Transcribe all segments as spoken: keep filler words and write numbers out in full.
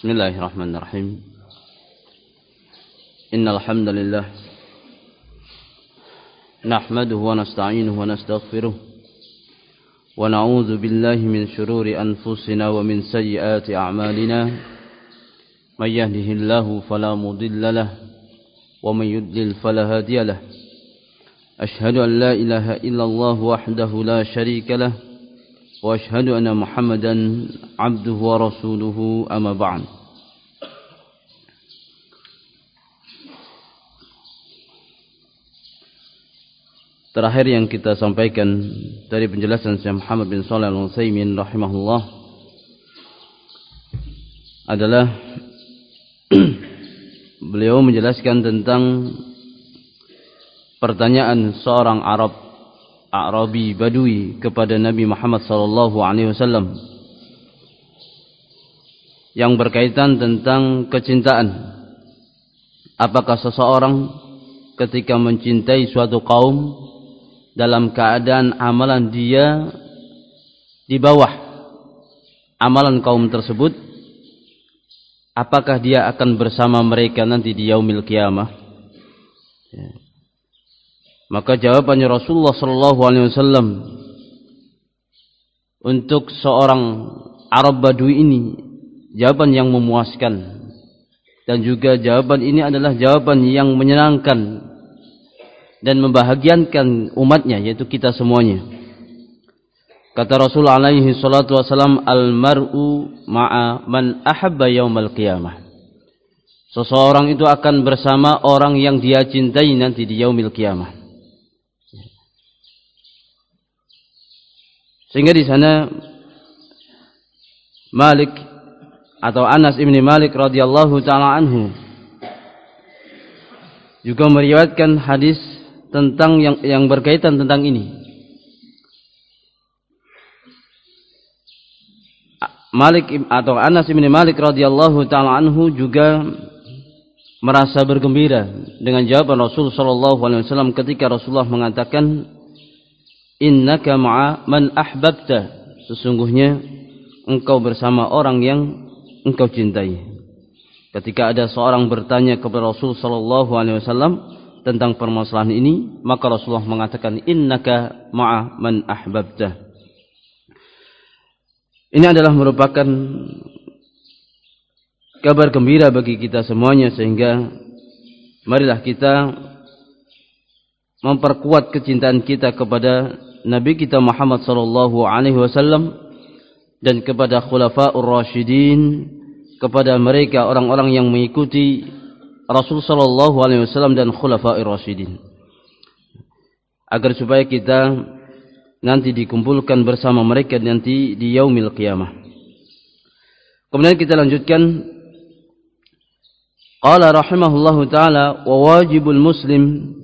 Bismillahirrahmanirrahim. Innal hamdalillah nahmaduhu wa nasta'inuhu wa nastaghfiruh wa na'udzu billahi min shururi anfusina wa min sayyiati a'malina. May yahdihillahu fala mudilla lahu wa may yudlil fala hadiya lahu. Ashhadu an la ilaha illallah wahdahu la syarika lahu wa ashhadu anna Muhammadan abduhu wa rasuluhu amma ba'd. Terakhir yang kita sampaikan dari penjelasan Syekh Muhammad bin Shalih Al-Utsaimin rahimahullah adalah beliau menjelaskan tentang pertanyaan seorang Arab Arabi Badui kepada Nabi Muhammad sallallahu alaihi wasallam yang berkaitan tentang kecintaan. Apakah seseorang ketika mencintai suatu kaum dalam keadaan amalan dia di bawah amalan kaum tersebut, apakah dia akan bersama mereka nanti di yaumil qiyamah? Ya. Maka jawabannya Rasulullah sallallahu alaihi wasallam untuk seorang Arab Badui ini jawaban yang memuaskan, dan juga jawaban ini adalah jawaban yang menyenangkan dan membahagiakan umatnya, yaitu kita semuanya. Kata Rasul alaihi salatu wasalam, al-mar'u ma'a man ahabba yaumal qiyamah. Seseorang itu akan bersama orang yang dia cintai nanti di yaumil qiyamah. Sehingga di sana Malik atau Anas ibni Malik radhiyallahu taala anhu juga meriwayatkan hadis tentang yang yang berkaitan tentang ini. Malik atau Anas bin Malik radhiyallahu taala anhu juga merasa bergembira dengan jawaban Rasul sallallahu alaihi wasallam ketika Rasulullah mengatakan, innaka ma'a man ahbabta, sesungguhnya engkau bersama orang yang engkau cintai. Ketika ada seorang bertanya kepada Rasul sallallahu alaihi wasallam tentang permasalahan ini, maka Rasulullah mengatakan, innaka ma'a man ahbabta. Ini adalah merupakan kabar gembira bagi kita semuanya, sehingga marilah kita memperkuat kecintaan kita kepada Nabi kita Muhammad sallallahu alaihi wasallam dan kepada khulafa'ur rasyidin, kepada mereka orang-orang yang mengikuti Rasul sallallahu alaihi wasallam dan khulafa'ir rasyidin, agar supaya kita nanti dikumpulkan bersama mereka nanti di yaumil qiyamah. Kemudian kita lanjutkan. Qala rahimahullahu taala, wa wajibul muslim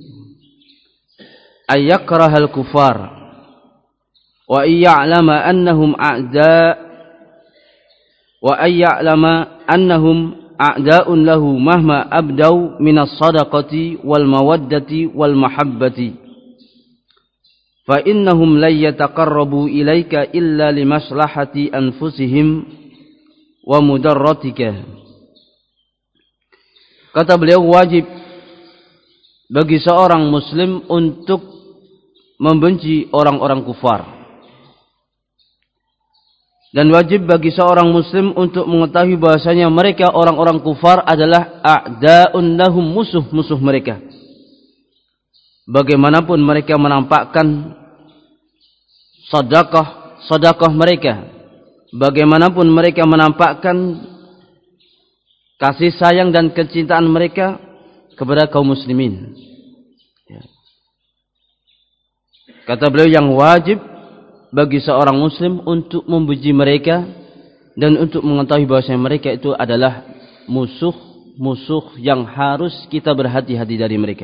ay yakrahal kufar wa ay ya'lama annahum a'da wa ay ya'lama annahum a'da'un lahu mahma abdau minas sadaqati wal mawaddati wal mahabbati fa innahum la yataqarrabu ilaika illa limaslahati anfusihim wa mudarratika. Kata beliau, wajib bagi seorang muslim untuk membenci orang-orang kufar, dan wajib bagi seorang muslim untuk mengetahui bahasanya mereka orang-orang kufar adalah a'da'un lahum, musuh-musuh mereka. Bagaimanapun mereka menampakkan sedekah, sedekah mereka, bagaimanapun mereka menampakkan kasih sayang dan kecintaan mereka kepada kaum muslimin. Kata beliau, yang wajib bagi seorang muslim untuk membenci mereka dan untuk mengetahui bahwasanya mereka itu adalah musuh-musuh yang harus kita berhati-hati dari mereka.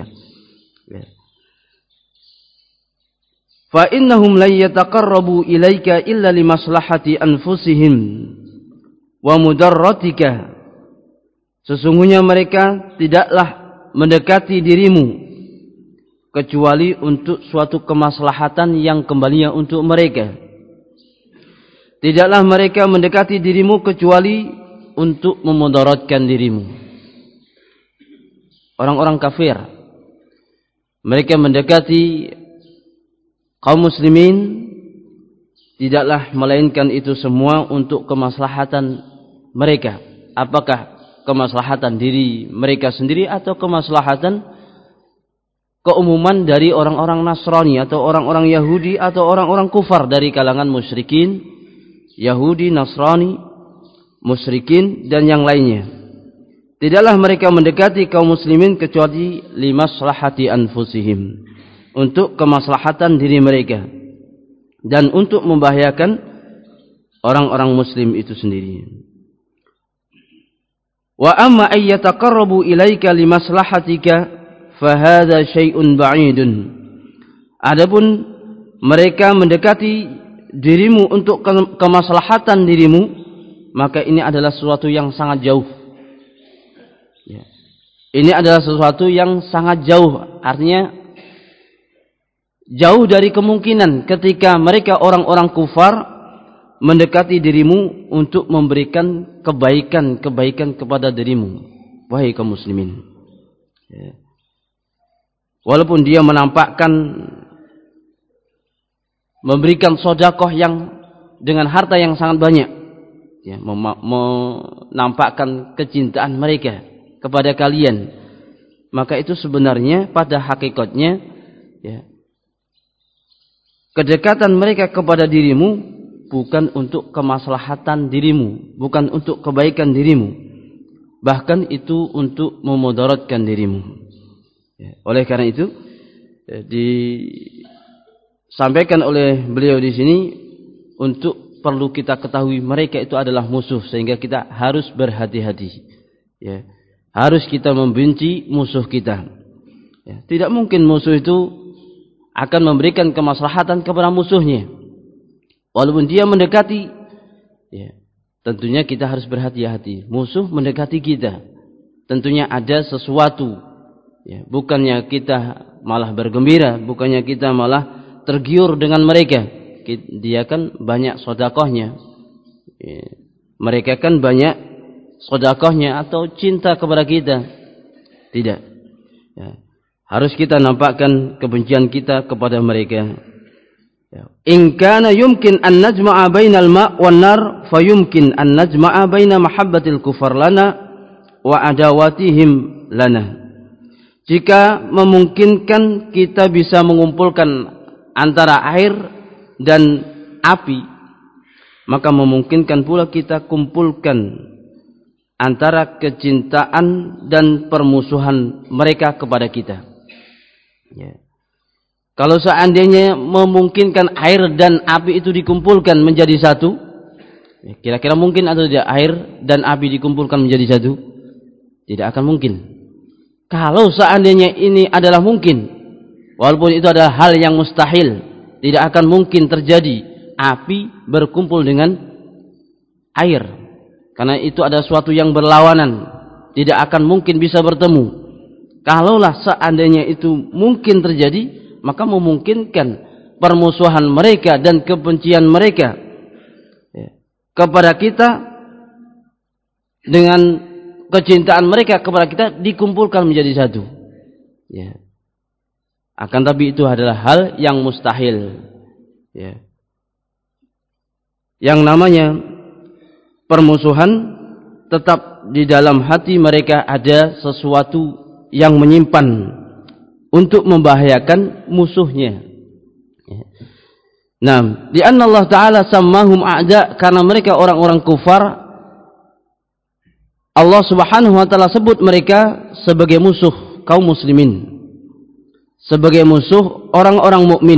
Fa innahum la yataqarrabu ilaika illa limaslahati anfusihim wa mudarratika. Sesungguhnya mereka tidaklah mendekati dirimu kecuali untuk suatu kemaslahatan yang kembalinya untuk mereka. Tidaklah mereka mendekati dirimu kecuali untuk memudaratkan dirimu. Orang-orang kafir, mereka mendekati kaum muslimin, tidaklah melainkan itu semua untuk kemaslahatan mereka. Apakah kemaslahatan diri mereka sendiri atau kemaslahatan keumuman dari orang-orang Nasrani atau orang-orang Yahudi atau orang-orang kufar dari kalangan musyrikin, Yahudi, Nasrani, musyrikin dan yang lainnya. Tidaklah mereka mendekati kaum muslimin kecuali limaslahati anfusihim, untuk kemaslahatan diri mereka dan untuk membahayakan orang-orang muslim itu sendiri. Wa amma ay yataqarrabu ilaika limaslahatika fahadha syai'un ba'idun. Adapun mereka mendekati dirimu untuk kemaslahatan dirimu, maka ini adalah sesuatu yang sangat jauh. Ya. Ini adalah sesuatu yang sangat jauh, artinya jauh dari kemungkinan ketika mereka orang-orang kufar mendekati dirimu untuk memberikan kebaikan-kebaikan kepada dirimu, wahai kaum muslimin. Ya. Walaupun dia menampakkan memberikan sedekah yang dengan harta yang sangat banyak, ya, menampakkan kecintaan mereka kepada kalian, maka itu sebenarnya pada hakikatnya, ya, kedekatan mereka kepada dirimu bukan untuk kemaslahatan dirimu, bukan untuk kebaikan dirimu, bahkan itu untuk memudaratkan dirimu. Ya, oleh karena itu, ya, disampaikan oleh beliau di sini untuk perlu kita ketahui mereka itu adalah musuh, sehingga kita harus berhati-hati. Ya. Harus kita membenci musuh kita. Ya, tidak mungkin musuh itu akan memberikan kemaslahatan kepada musuhnya. Walaupun dia mendekati, ya, tentunya kita harus berhati-hati. Musuh mendekati kita, tentunya ada sesuatu. Ya, bukannya kita malah bergembira, bukannya kita malah tergiur dengan mereka. Dia kan banyak sedekahnya. Ya, mereka kan banyak sedekahnya atau cinta kepada kita. Tidak. Ya. Harus kita nampakkan kebencian kita kepada mereka. Ya. In kana yumkin an najma'a bainal ma' wan nar fayumkin an najma'a baina mahabbatil kufar lana wa adawatihim lana. Jika memungkinkan kita bisa mengumpulkan antara air dan api, maka memungkinkan pula kita kumpulkan antara kecintaan dan permusuhan mereka kepada kita. Ya. Kalau seandainya memungkinkan air dan api itu dikumpulkan menjadi satu, ya, kira-kira mungkin atau tidak air dan api dikumpulkan menjadi satu? Tidak akan mungkin. Kalau seandainya ini adalah mungkin, walaupun itu adalah hal yang mustahil, tidak akan mungkin terjadi api berkumpul dengan air. Karena itu ada suatu yang berlawanan, tidak akan mungkin bisa bertemu. Kalaulah seandainya itu mungkin terjadi, maka memungkinkan permusuhan mereka dan kebencian mereka, ya, kepada kita dengan kecintaan mereka kepada kita dikumpulkan menjadi satu. Ya. Akan tapi itu adalah hal yang mustahil. Ya. Yang namanya permusuhan tetap di dalam hati mereka ada sesuatu yang menyimpan untuk membahayakan musuhnya. Nah, di anna Allah Ta'ala sammahum a'da, karena mereka orang-orang kufar, Allah Subhanahu wa Ta'ala sebut mereka sebagai musuh kaum muslimin, sebagai musuh orang-orang mukmin.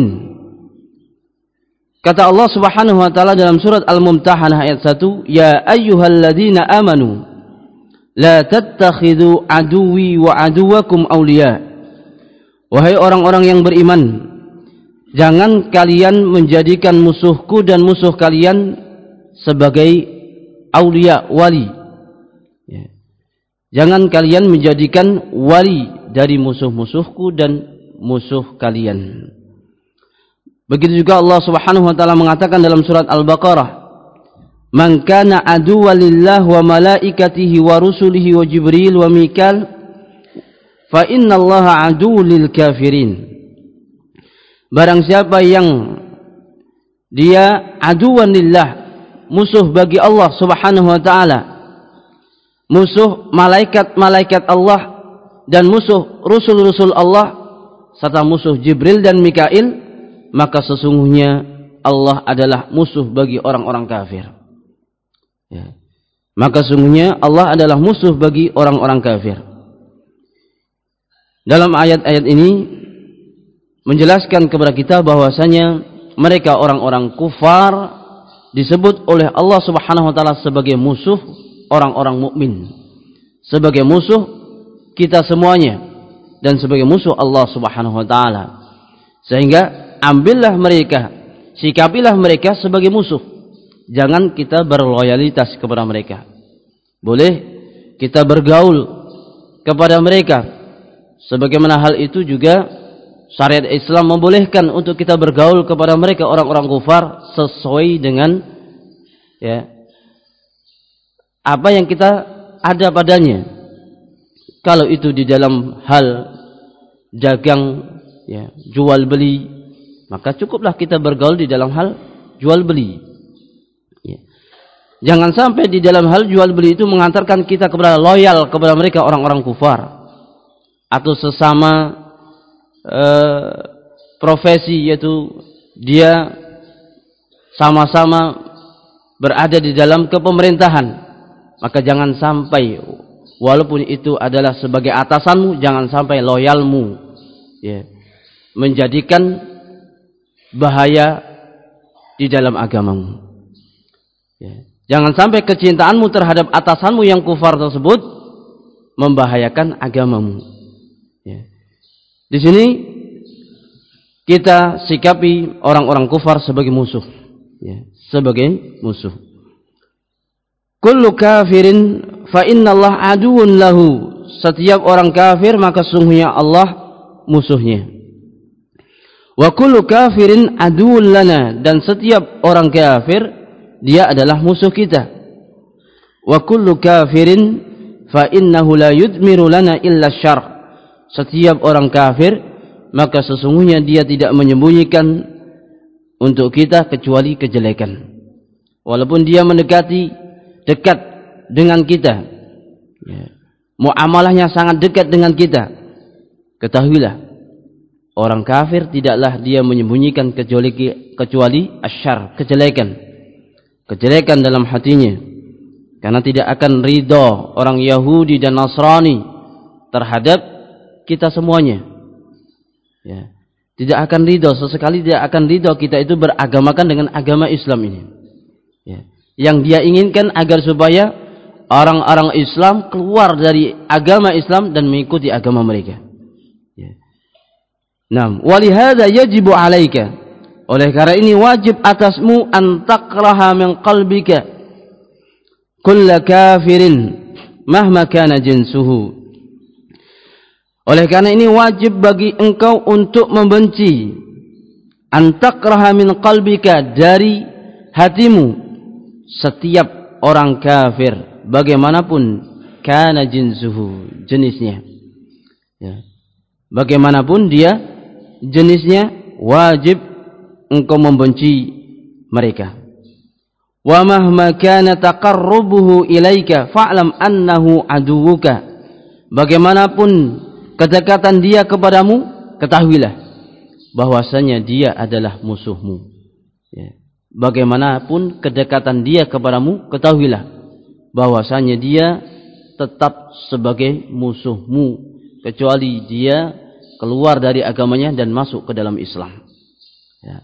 Kata Allah Subhanahu wa Ta'ala dalam surat Al-Mumtahanah ayat satu, ya ayyuhalladzina amanu la tattakhidhu aduwi wa aduwakum awliya. Wahai orang-orang yang beriman, jangan kalian menjadikan musuhku dan musuh kalian sebagai awliya, wali. Ya. Jangan kalian menjadikan wali dari musuh-musuhku dan musuh kalian. Begitu juga Allah Subhanahu wa Ta'ala mengatakan dalam surat Al-Baqarah man kana aduwwan lillah wa malaikatihi wa rusulihi wa Jibril wa Mikal fa innallaha aduwwul lil kafirin. Barang siapa yang dia aduwwan lillah, musuh bagi Allah Subhanahu wa taala, musuh malaikat-malaikat Allah dan musuh rusul-rusul Allah serta musuh Jibril dan Mikail, maka sesungguhnya Allah adalah musuh bagi orang-orang kafir. Ya. Maka sesungguhnya Allah adalah musuh bagi orang-orang kafir. Dalam ayat-ayat ini menjelaskan kepada kita bahwasanya mereka orang-orang kufar disebut oleh Allah Subhanahu wa taala sebagai musuh orang-orang mukmin, sebagai musuh kita semuanya dan sebagai musuh Allah Subhanahu wa taala. Sehingga ambillah mereka, sikapilah mereka sebagai musuh. Jangan kita berloyalitas kepada mereka. Boleh kita bergaul kepada mereka. Sebagaimana hal itu juga syariat Islam membolehkan untuk kita bergaul kepada mereka orang-orang kufar sesuai dengan ya apa yang kita ada padanya. Kalau itu di dalam hal dagang, ya, jual beli, maka cukuplah kita bergaul di dalam hal jual beli. Ya. Jangan sampai di dalam hal jual beli itu mengantarkan kita kepada loyal kepada mereka orang-orang kufar atau sesama eh, profesi, yaitu dia sama-sama berada di dalam kepemerintahan. Maka jangan sampai, walaupun itu adalah sebagai atasanmu, jangan sampai loyalmu ya, menjadikan bahaya di dalam agamamu. Ya. Jangan sampai kecintaanmu terhadap atasanmu yang kufar tersebut membahayakan agamamu. Ya. Di sini kita sikapi orang-orang kufar sebagai musuh, ya, sebagai musuh. Kullu kafirin fa innallaha aduwwun lahu. Setiap orang kafir maka sungguhnya Allah musuhnya. Wa kullu kafirin aduwwun lana, dan setiap orang kafir dia adalah musuh kita. Wa kullu kafirin fa innahu la yudmiru lana illa syarr. Setiap orang kafir maka sesungguhnya dia tidak menyembunyikan untuk kita kecuali kejelekan. Walaupun dia mendekati dekat dengan kita, ya, muamalahnya sangat dekat dengan kita, ketahuilah orang kafir tidaklah dia menyembunyikan kecuali kecuali asyar, kejelekan. Kejelekan dalam hatinya, karena tidak akan ridha orang Yahudi dan Nasrani terhadap kita semuanya. Ya. Tidak akan ridha, sesekali tidak akan ridha kita itu beragamakan dengan agama Islam ini. Ya. Yang dia inginkan agar supaya orang-orang Islam keluar dari agama Islam dan mengikuti agama mereka. Ya. Nah, walihada yajibu alaika. Oleh karena ini wajib atasmu an takraha min qalbika kulla kafirin mahma kana jinsuhu. Oleh karena ini wajib bagi engkau untuk membenci an takraha min qalbika, dari hatimu, setiap orang kafir bagaimanapun kana jinsuhu, jenisnya. Ya. Bagaimanapun dia jenisnya, wajib engkau membenci mereka. Wa mahma kana taqarrubuhu ilaika fa'lam annahu aduwuka. Bagaimanapun kedekatan dia kepadamu, ketahuilah bahwasanya dia adalah musuhmu. Ya. Bagaimanapun kedekatan dia kepadamu, ketahuilah bahwasanya dia tetap sebagai musuhmu, kecuali dia keluar dari agamanya dan masuk ke dalam Islam. Ya.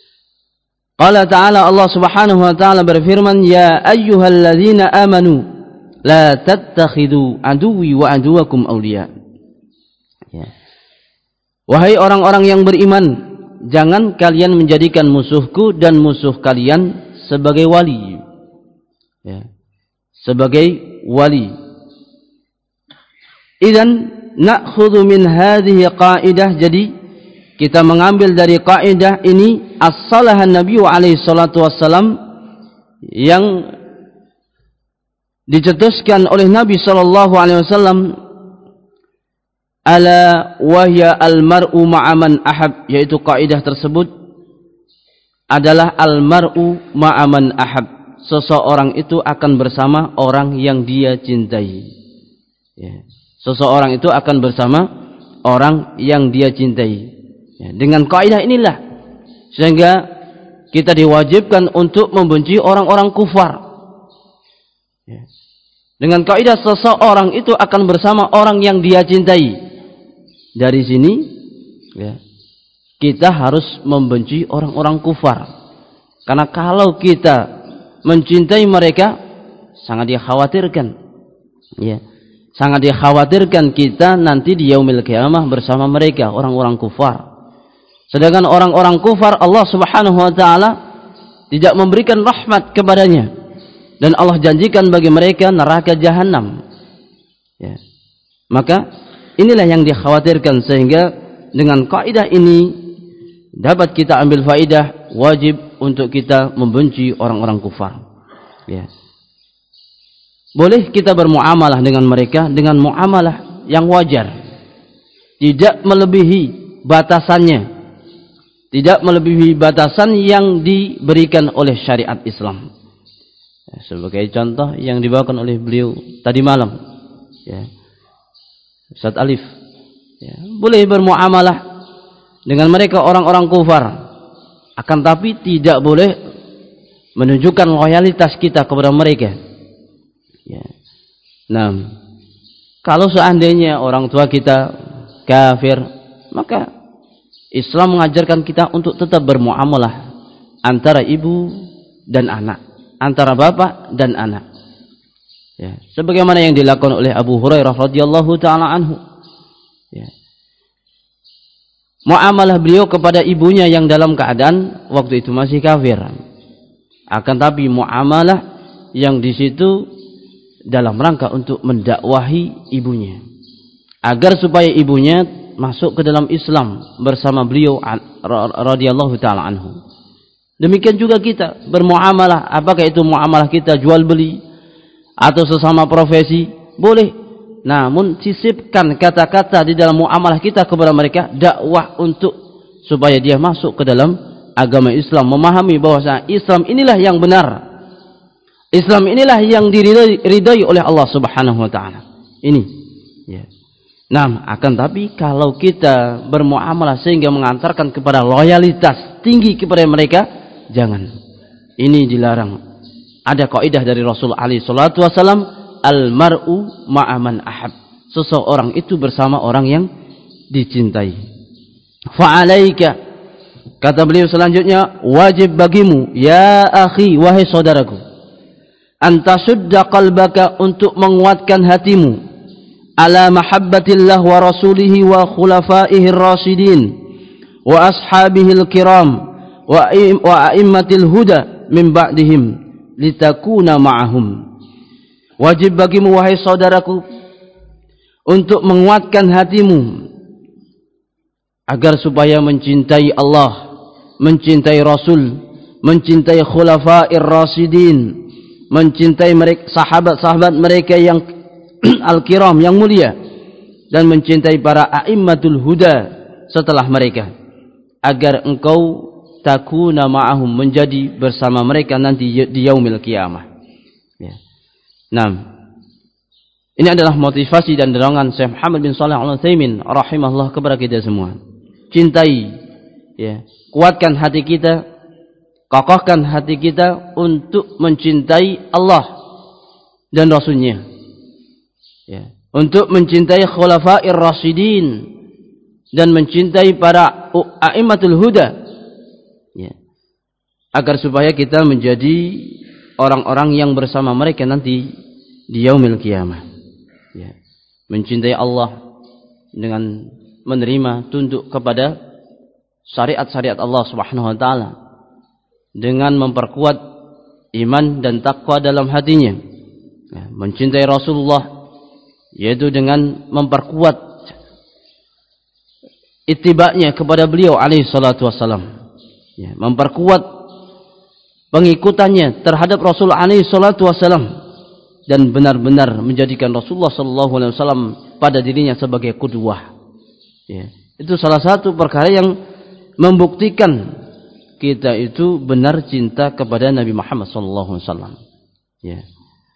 Qala ta'ala, Allah Subhanahu wa ta'ala berfirman, ya ayyuhalladzina amanu la tattakhidu aduwwi wa aduwakum awliya. Ya. Wahai orang-orang yang beriman, jangan kalian menjadikan musuhku dan musuh kalian sebagai wali. Ya. Sebagai wali. Idzan na'khudhu min hadhihi qa'idah, jadi kita mengambil dari kaidah ini as-salahan Nabi alaihi salatu wassalam, yang dicetuskan oleh Nabi sallallahu alaihi wasallam, ala wahya al-mar'u ma'aman ahab, yaitu kaidah tersebut adalah al-mar'u ma'aman ahab, seseorang itu akan bersama orang yang dia cintai. Ya. Seseorang itu akan bersama orang yang dia cintai. Ya. Dengan kaidah inilah sehingga kita diwajibkan untuk membenci orang-orang kufar. Ya. Dengan kaidah seseorang itu akan bersama orang yang dia cintai. Dari sini ya, kita harus membenci orang-orang kufar. Karena kalau kita mencintai mereka, sangat dikhawatirkan. Ya, sangat dikhawatirkan kita nanti di yaumil qiyamah bersama mereka, orang-orang kufar. Sedangkan orang-orang kufar Allah Subhanahu wa taala tidak memberikan rahmat kepadanya, dan Allah janjikan bagi mereka neraka jahanam. Ya. Maka inilah yang dikhawatirkan, sehingga dengan kaidah ini dapat kita ambil faidah, wajib untuk kita membenci orang-orang kufar. Ya. Boleh kita bermuamalah dengan mereka dengan muamalah yang wajar, tidak melebihi batasannya, tidak melebihi batasan yang diberikan oleh syariat Islam. Ya, sebagai contoh yang dibawakan oleh beliau tadi malam, ya, Ustaz Alif, ya, boleh bermuamalah dengan mereka orang-orang kufar, akan tapi tidak boleh menunjukkan loyalitas kita kepada mereka. Ya. Nah, kalau seandainya orang tua kita kafir, maka Islam mengajarkan kita untuk tetap bermuamalah antara ibu dan anak, antara bapak dan anak. Ya, sebagaimana yang dilakukan oleh Abu Hurairah radhiyallahu taala anhu. Ya. Muamalah beliau kepada ibunya yang dalam keadaan waktu itu masih kafir. Akan tapi muamalah yang di situ dalam rangka untuk mendakwahi ibunya, agar supaya ibunya masuk ke dalam Islam bersama beliau radhiyallahu taala anhu. Demikian juga kita bermuamalah, apakah itu muamalah kita jual beli atau sesama profesi, boleh. Namun sisipkan kata-kata di dalam muamalah kita kepada mereka, dakwah untuk supaya dia masuk ke dalam agama Islam, memahami bahwa Islam inilah yang benar, Islam inilah yang diridai oleh Allah Subhanahu wa taala. Ini. Ya. Nah, akan tapi kalau kita bermuamalah sehingga mengantarkan kepada loyalitas tinggi kepada mereka, jangan. Ini dilarang. Ada kaidah dari Rasul alaihi salatu wasallam, al-mar'u ma'aman ahab. Seseorang itu bersama orang yang dicintai. Fa'alaika, kata beliau selanjutnya, wajib bagimu ya akhi, wahai saudaraku, antasudda qalbaka, untuk menguatkan hatimu, ala mahabbatillah wa rasulihi wa khulafaihi rasyidin wa ashabihil kiram wa a'immatil huda min ba'dihim litakuna ma'ahum. Wajib bagimu wahai saudaraku untuk menguatkan hatimu agar supaya mencintai Allah, mencintai Rasul, mencintai khulafair rasyidin, mencintai mereka sahabat-sahabat mereka yang al-kiram, yang mulia, dan mencintai para a'immatul huda setelah mereka, agar engkau takuna ma'ahum, menjadi bersama mereka nanti di yaumil qiyamah. Ya. Nah, ini adalah motivasi dan dorongan Syekh Muhammad bin Shalih Al-Utsaimin rahimahullah kepada kita semua. Cintai, ya, kuatkan hati kita, kokohkan hati kita untuk mencintai Allah dan Rasulnya, ya, untuk mencintai khulafair rasyidin dan mencintai para a'immatul huda, ya, agar supaya kita menjadi orang-orang yang bersama mereka nanti di yaumil qiyamah, ya. Mencintai Allah dengan menerima, tunduk kepada syariat-syariat Allah Subhanahu wa taala, dengan memperkuat iman dan takwa dalam hatinya, ya. Mencintai Rasulullah, yaitu dengan memperkuat ittiba'nya kepada beliau alaihi salatu wassalam, ya, memperkuat pengikutannya terhadap Rasul alaihi salatu wasallam dan benar-benar menjadikan Rasulullah sallallahu alaihi wasallam pada dirinya sebagai qudwah. Ya, itu salah satu perkara yang membuktikan kita itu benar cinta kepada Nabi Muhammad sallallahu alaihi wasallam. Ya.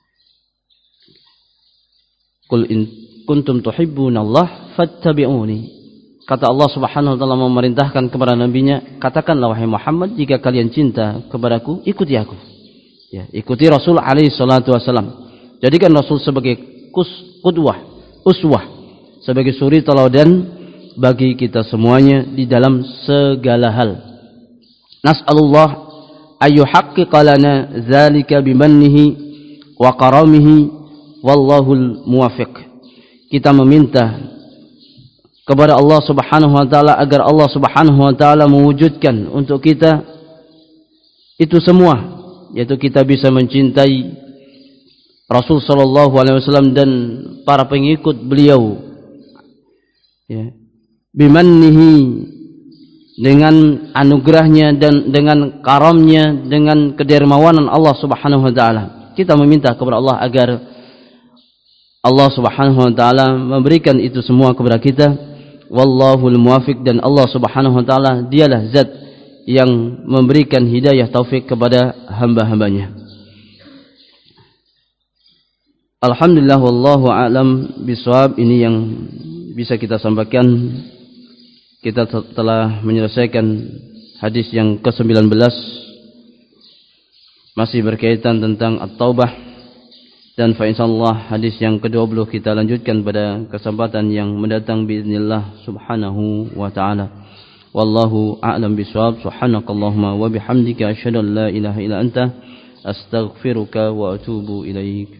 Qul in kuntum tuhibbunallah fattabi'uni. Kata Allah Subhanahu wa taala memerintahkan kepada nabinya, katakanlah wahai Muhammad, jika kalian cinta kepadaku, ikuti aku. Ya, ikuti Rasul alaihi salatu wasallam. Jadikan Rasul sebagai qudwah, uswah, sebagai suri teladan bagi kita semuanya di dalam segala hal. Nas'alullah ayyuhaqqiqa lana dzalika bimannihi wa karamihi wallahul muwafiq. Kita meminta kepada Allah Subhanahu wa taala agar Allah Subhanahu wa taala mewujudkan untuk kita itu semua, yaitu kita bisa mencintai Rasul sallallahu alaihi wasallam dan para pengikut beliau, ya, bimannihi, dengan anugerahnya dan dengan karamnya, dengan kedermawanan Allah Subhanahu wa taala. Kita meminta kepada Allah agar Allah Subhanahu wa taala memberikan itu semua kepada kita. Wallahul muwafiq, dan Allah Subhanahu wa taala dialah zat yang memberikan hidayah taufik kepada hamba-hambanya. Alhamdulillah wallahu a'lam bishawab. Ini yang bisa kita sampaikan. Kita telah menyelesaikan hadis yang ke sembilan belas, masih berkaitan tentang at-taubah. Dan fa insyaallah hadis yang ke dua puluh kita lanjutkan pada kesempatan yang mendatang biiznillah subhanahu wa ta'ala. Wallahu a'lam bishawab. Subhanakallahumma wa bihamdika asyhadu an la ilaha illa anta astaghfiruka wa atubu ilaik.